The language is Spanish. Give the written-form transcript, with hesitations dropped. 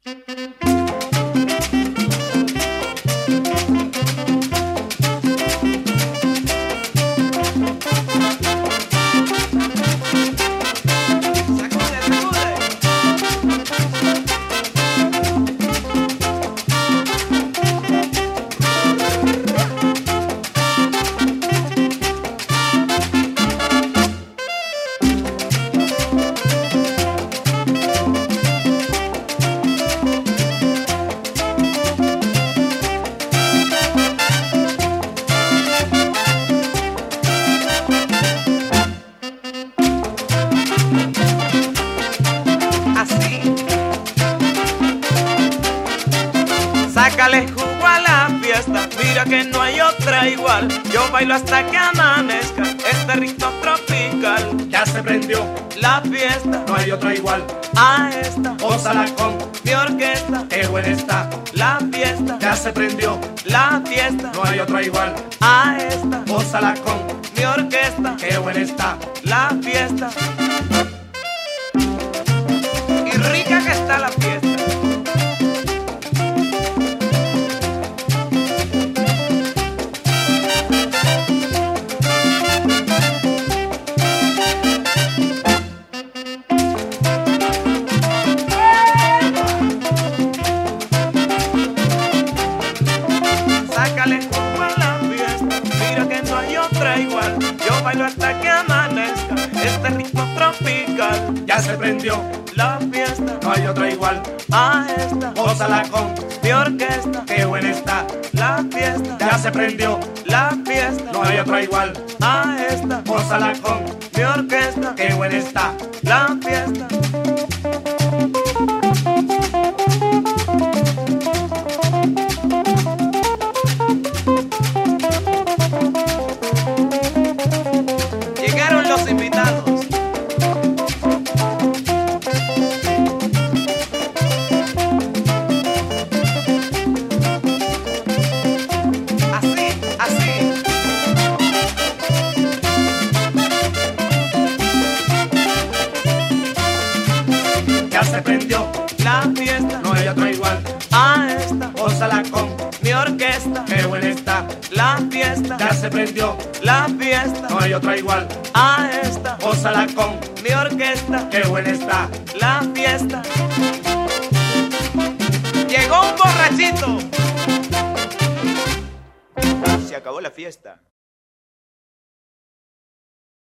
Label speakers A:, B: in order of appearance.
A: Sácale jugo a la fiesta, mira que no hay otra igual. Yo bailo hasta que amanezca este ritmo tropical.
B: Ya se prendió
A: La fiesta,
B: no hay otra igual.
A: a esta,
B: Gózala con
A: mi orquesta.
B: qué buena está.
A: La fiesta,
B: Ya se prendió
A: la fiesta,
B: no hay otra igual.
A: a esta,
B: Gózala con
A: mi orquesta.
B: qué buena está.
A: La fiesta, y rica que está la fiesta. Sácale jugo a la fiesta, mira que no hay otra igual. Yo bailo hasta que amanezca este ritmo tropical.
B: Ya se prendió
A: La fiesta,
B: no hay otra igual.
A: a esta,
B: Gózala con
A: mi orquesta.
B: qué buena está.
A: La fiesta,
B: Ya se prendió
A: la fiesta,
B: no hay otra igual.
A: a esta,
B: Gózala con
A: mi orquesta.
B: qué buena está.
A: La fiesta. Llegaron los invitados. Así, así.
B: Ya se prendió
A: La fiesta,
B: no hay otra igual.
A: a esta,
B: Gózala con
A: mi orquesta.
B: qué buena está.
A: La fiesta,
B: Ya se prendió
A: la fiesta,
B: no hay otra igual.
A: a esta,
B: Gózala con
A: mi orquesta.
B: qué buena está.
A: La fiesta. Llegó un borrachito. Se acabó la fiesta.